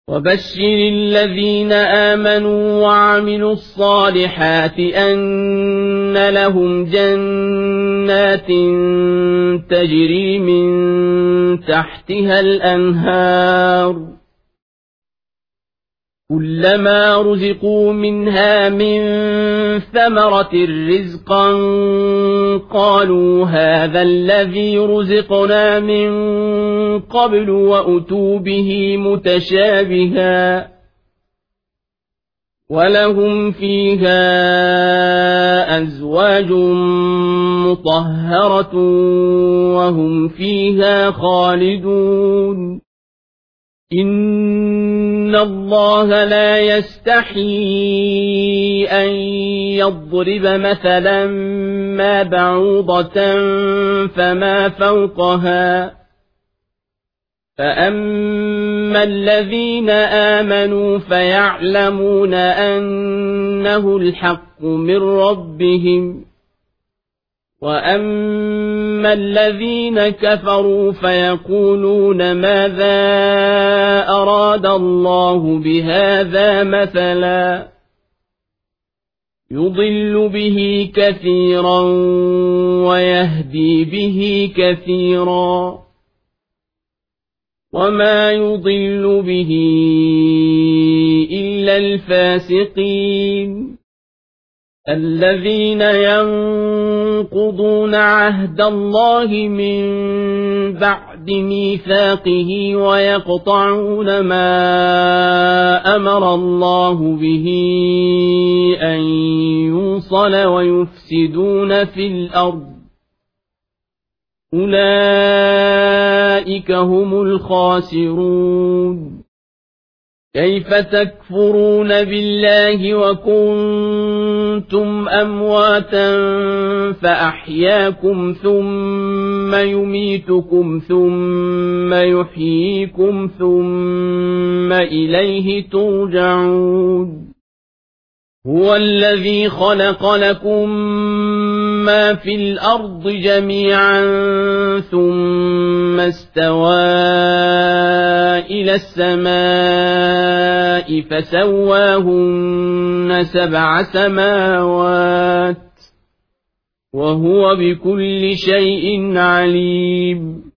وبشر الذين آمنوا وعملوا الصالحات أن لهم جنات تجري من تحتها الأنهار كلما رزقوا منها من ثمرة رزقا قالوا هذا الذي رزقنا من قبل وأتوا به متشابها ولهم فيها أزواج مطهرة وهم فيها خالدون إن الله لا يستحيي أن يضرب مثلا ما بعوضة فما فوقها فأما الذين آمنوا فيعلمون أنه الحق من ربهم وأما الذين كفروا فيقولون ماذا أراد الله بهذا مثلا يضل به كثيرا ويهدي به كثيرا وما يضل به إلا الفاسقين الذين ينقضون عهد الله من بعد ميثاقه ويقطعون ما أمر الله به أن يوصل ويفسدون في الأرض أولئك هم الخاسرون كيف تكفرون بالله وكنتم أمواتا فأحياكم ثم يميتكم ثم يحييكم ثم إليه ترجعون هو الذي خلق لكم ما في الأرض جميعا ثم استوى إلى السماء فسواهن 7 سماوات وهو بكل شيء عليم